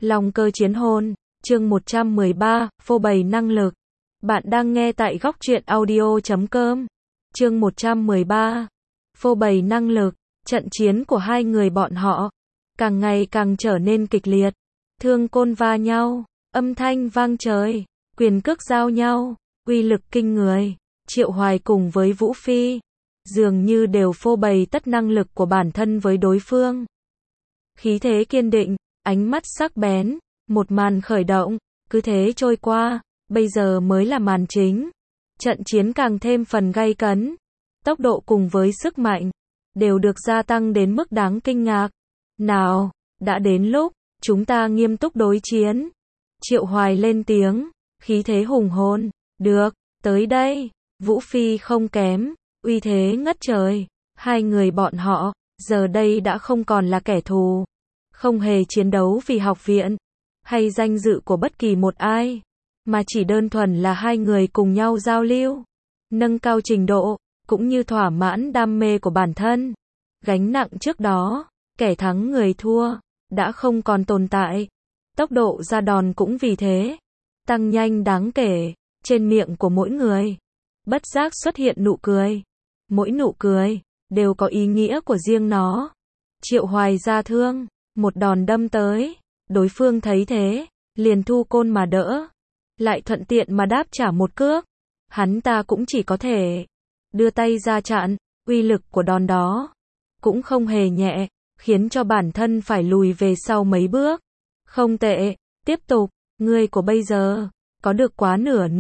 Long cơ chiến hồn, chương 113, phô bày năng lực. Bạn đang nghe tại góc truyện audio.com. Chương 113, phô bày năng lực. Trận chiến của hai người bọn họ càng ngày càng trở nên kịch liệt. Thương côn va nhau, âm thanh vang trời, quyền cước giao nhau, uy lực kinh người. Triệu Hoài cùng với Vũ Phi dường như đều phô bày tất năng lực của bản thân với đối phương. Khí thế kiên định, ánh mắt sắc bén, một màn khởi động, cứ thế trôi qua, bây giờ mới là màn chính. Trận chiến càng thêm phần gay cấn, tốc độ cùng với sức mạnh đều được gia tăng đến mức đáng kinh ngạc. Nào, đã đến lúc chúng ta nghiêm túc đối chiến. Triệu Hoài lên tiếng, khí thế hùng hồn. Được, tới đây. Vũ Phi không kém, uy thế ngất trời. Hai người bọn họ giờ đây đã không còn là kẻ thù, không hề chiến đấu vì học viện hay danh dự của bất kỳ một ai, mà chỉ đơn thuần là hai người cùng nhau giao lưu, nâng cao trình độ, cũng như thỏa mãn đam mê của bản thân. Gánh nặng trước đó, kẻ thắng người thua, đã không còn tồn tại. Tốc độ ra đòn cũng vì thế tăng nhanh đáng kể. Trên miệng của mỗi người bất giác xuất hiện nụ cười. Mỗi nụ cười đều có ý nghĩa của riêng nó. Triệu Hoài ra thương, một đòn đâm tới. Đối phương thấy thế, liền thu côn mà đỡ, lại thuận tiện mà đáp trả một cước. Hắn ta cũng chỉ có thể đưa tay ra chặn. Uy lực của đòn đó cũng không hề nhẹ, khiến cho bản thân phải lùi về sau mấy bước. Không tệ, tiếp tục, ngươi của bây giờ có được quá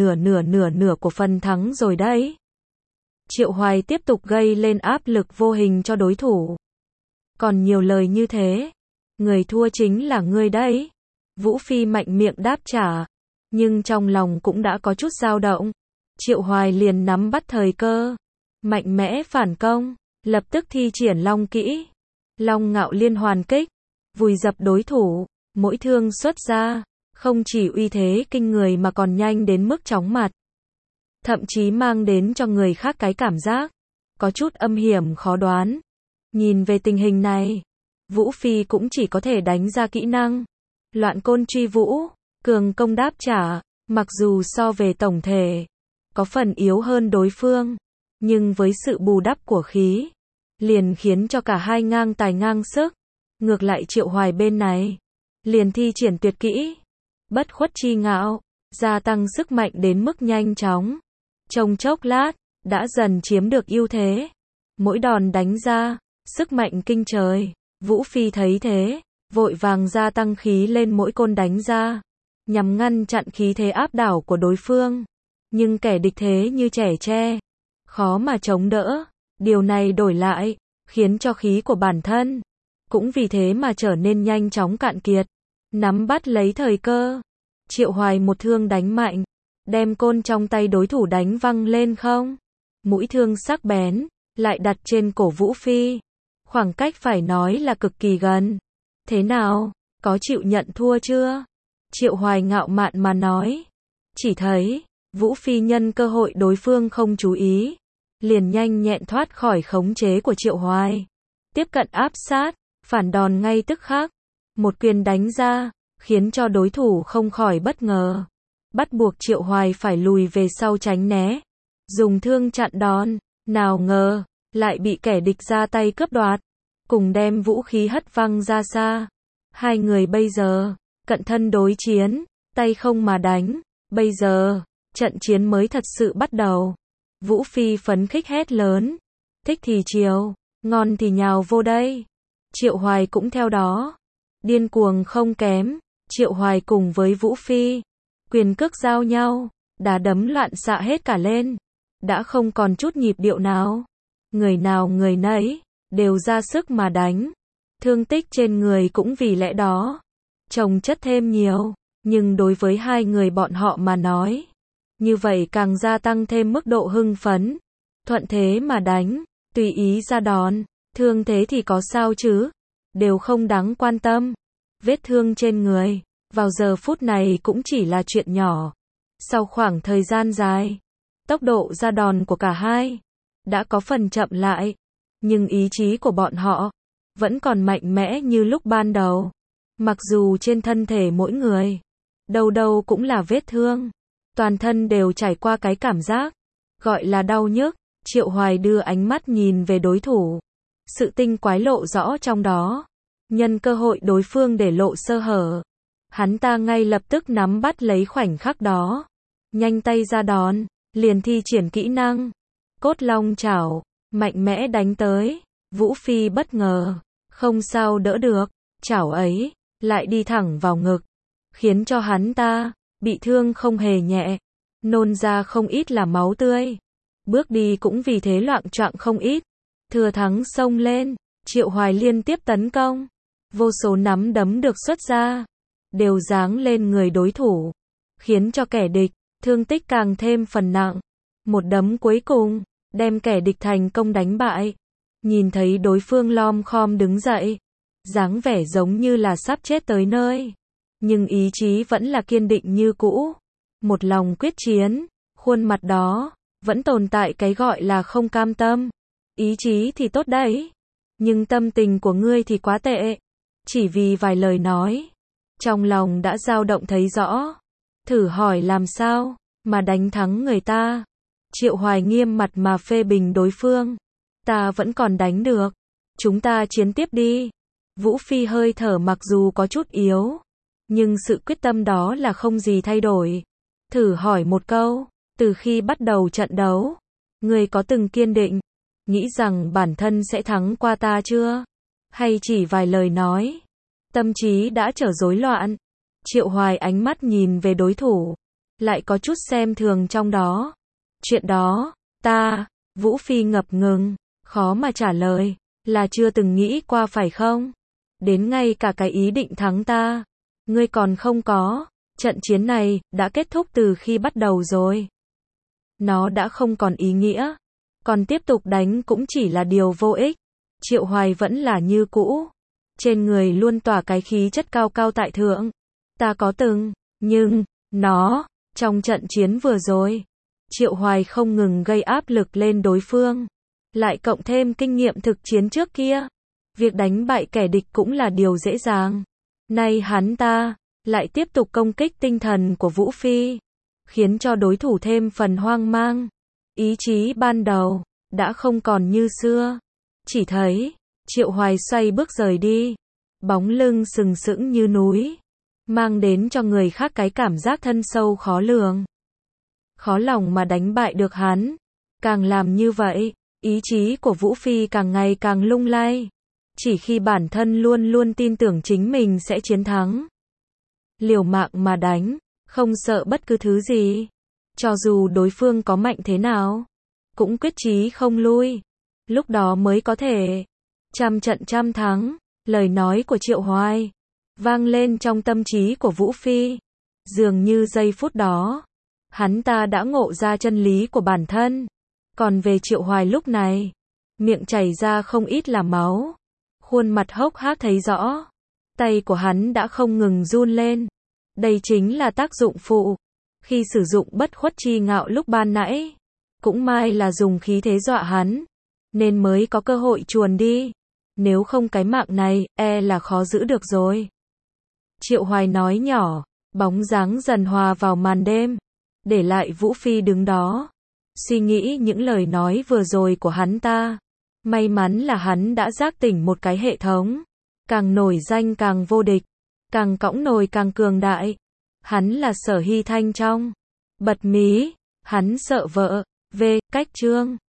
nửa của phần thắng rồi đấy. Triệu Hoài tiếp tục gây lên áp lực vô hình cho đối thủ. Còn nhiều lời như thế, người thua chính là ngươi đấy. Vũ Phi mạnh miệng đáp trả, nhưng trong lòng cũng đã có chút dao động. Triệu Hoài liền nắm bắt thời cơ, mạnh mẽ phản công, lập tức thi triển long kỹ. Long ngạo liên hoàn kích, vùi dập đối thủ, mỗi thương xuất ra, không chỉ uy thế kinh người mà còn nhanh đến mức chóng mặt. Thậm chí mang đến cho người khác cái cảm giác có chút âm hiểm khó đoán. Nhìn về tình hình này, Vũ Phi cũng chỉ có thể đánh ra kỹ năng loạn côn truy vũ, cường công đáp trả. Mặc dù so về tổng thể có phần yếu hơn đối phương, nhưng với sự bù đắp của khí, liền khiến cho cả hai ngang tài ngang sức. Ngược lại Triệu Hoài bên này liền thi triển tuyệt kỹ bất khuất chi ngạo, gia tăng sức mạnh đến mức nhanh chóng. Trong chốc lát, đã dần chiếm được ưu thế. Mỗi đòn đánh ra, sức mạnh kinh trời. Vũ Phi thấy thế, vội vàng gia tăng khí lên mỗi côn đánh ra, nhằm ngăn chặn khí thế áp đảo của đối phương. Nhưng kẻ địch thế như trẻ tre, khó mà chống đỡ. Điều này đổi lại, khiến cho khí của bản thân cũng vì thế mà trở nên nhanh chóng cạn kiệt. Nắm bắt lấy thời cơ, Triệu Hoài một thương đánh mạnh, đem côn trong tay đối thủ đánh văng lên không. Mũi thương sắc bén, lại đặt trên cổ Vũ Phi. Khoảng cách phải nói là cực kỳ gần. Thế nào, có chịu nhận thua chưa? Triệu Hoài ngạo mạn mà nói. Chỉ thấy, Vũ Phi nhân cơ hội đối phương không chú ý, liền nhanh nhẹn thoát khỏi khống chế của Triệu Hoài. Tiếp cận áp sát, phản đòn ngay tức khắc. Một quyền đánh ra, khiến cho đối thủ không khỏi bất ngờ. Bắt buộc Triệu Hoài phải lùi về sau tránh né, dùng thương chặn đòn. Nào ngờ, lại bị kẻ địch ra tay cướp đoạt, cùng đem vũ khí hất văng ra xa. Hai người bây giờ cận thân đối chiến, tay không mà đánh. Bây giờ, trận chiến mới thật sự bắt đầu. Vũ Phi phấn khích hét lớn, thích thì chiều, ngon thì nhào vô đây. Triệu Hoài cũng theo đó, điên cuồng không kém. Triệu Hoài cùng với Vũ Phi, quyền cước giao nhau, đá đấm loạn xạ hết cả lên, đã không còn chút nhịp điệu nào. Nào người nấy đều ra sức mà đánh. Thương tích trên người cũng vì lẽ đó chồng chất thêm nhiều, nhưng đối với hai người bọn họ mà nói, như vậy càng gia tăng thêm mức độ hưng phấn. Thuận thế mà đánh, tùy ý ra đòn, thương thế thì có sao chứ, đều không đáng quan tâm. Vết thương trên người vào giờ phút này cũng chỉ là chuyện nhỏ. Sau khoảng thời gian dài, tốc độ ra đòn của cả hai đã có phần chậm lại, nhưng ý chí của bọn họ vẫn còn mạnh mẽ như lúc ban đầu. Mặc dù trên thân thể mỗi người, đâu đâu cũng là vết thương, toàn thân đều trải qua cái cảm giác, gọi là đau nhức. Triệu Hoài đưa ánh mắt nhìn về đối thủ. Sự tinh quái lộ rõ trong đó. Nhân cơ hội đối phương để lộ sơ hở, hắn ta ngay lập tức nắm bắt lấy khoảnh khắc đó. Nhanh tay ra đón, liền thi triển kỹ năng. Cốt long chảo, mạnh mẽ đánh tới. Vũ Phi bất ngờ, không sao đỡ được. Chảo ấy, lại đi thẳng vào ngực. Khiến cho hắn ta, bị thương không hề nhẹ. Nôn ra không ít là máu tươi. Bước đi cũng vì thế loạng choạng không ít. Thừa thắng xông lên, Triệu Hoài liên tiếp tấn công. Vô số nắm đấm được xuất ra, đều giáng lên người đối thủ, khiến cho kẻ địch, thương tích càng thêm phần nặng. Một đấm cuối cùng, đem kẻ địch thành công đánh bại. Nhìn thấy đối phương lom khom đứng dậy, dáng vẻ giống như là sắp chết tới nơi. Nhưng ý chí vẫn là kiên định như cũ. Một lòng quyết chiến, khuôn mặt đó, vẫn tồn tại cái gọi là không cam tâm. Ý chí thì tốt đấy, nhưng tâm tình của ngươi thì quá tệ. Chỉ vì vài lời nói, trong lòng đã dao động thấy rõ. Thử hỏi làm sao mà đánh thắng người ta. Triệu Hoài nghiêm mặt mà phê bình đối phương. Ta vẫn còn đánh được. Chúng ta chiến tiếp đi. Vũ Phi hơi thở mặc dù có chút yếu, nhưng sự quyết tâm đó là không gì thay đổi. Thử hỏi một câu, từ khi bắt đầu trận đấu, ngươi có từng kiên định, nghĩ rằng bản thân sẽ thắng qua ta chưa? Hay chỉ vài lời nói, tâm trí đã trở rối loạn? Triệu Hoài ánh mắt nhìn về đối thủ, lại có chút xem thường trong đó. Chuyện đó, Vũ Phi ngập ngừng, khó mà trả lời, là chưa từng nghĩ qua phải không? Đến ngay cả cái ý định thắng ta, ngươi còn không có. Trận chiến này đã kết thúc từ khi bắt đầu rồi. Nó đã không còn ý nghĩa. Còn tiếp tục đánh cũng chỉ là điều vô ích. Triệu Hoài vẫn là như cũ. Trên người luôn tỏa cái khí chất cao cao tại thượng. Ta có từng, nhưng, trong trận chiến vừa rồi, Triệu Hoài không ngừng gây áp lực lên đối phương. Lại cộng thêm kinh nghiệm thực chiến trước kia. Việc đánh bại kẻ địch cũng là điều dễ dàng. Nay hắn ta lại tiếp tục công kích tinh thần của Vũ Phi, khiến cho đối thủ thêm phần hoang mang. Ý chí ban đầu đã không còn như xưa. Chỉ thấy Triệu Hoài xoay bước rời đi, bóng lưng sừng sững như núi, mang đến cho người khác cái cảm giác thân sâu khó lường. Khó lòng mà đánh bại được hắn. Càng làm như vậy, ý chí của Vũ Phi càng ngày càng lung lay. Chỉ khi bản thân luôn luôn tin tưởng chính mình sẽ chiến thắng, liều mạng mà đánh, không sợ bất cứ thứ gì. Cho dù đối phương có mạnh thế nào, cũng quyết chí không lui. Lúc đó mới có thể trăm trận trăm thắng. Lời nói của Triệu Hoài vang lên trong tâm trí của Vũ Phi. Dường như giây phút đó, hắn ta đã ngộ ra chân lý của bản thân. Còn về Triệu Hoài lúc này, miệng chảy ra không ít là máu, khuôn mặt hốc hác thấy rõ. Tay của hắn đã không ngừng run lên. Đây chính là tác dụng phụ khi sử dụng bất khuất chi ngạo lúc ban nãy. Cũng may là dùng khí thế dọa hắn, nên mới có cơ hội chuồn đi. Nếu không cái mạng này, là khó giữ được rồi. Triệu Hoài nói nhỏ, bóng dáng dần hòa vào màn đêm, để lại Vũ Phi đứng đó, suy nghĩ những lời nói vừa rồi của hắn ta. May mắn là hắn đã giác tỉnh một cái hệ thống. Càng nổi danh càng vô địch, càng cõng nồi càng cường đại. Hắn là Sở Hy Thanh trong Bật Mí, hắn sợ vợ, cách chương.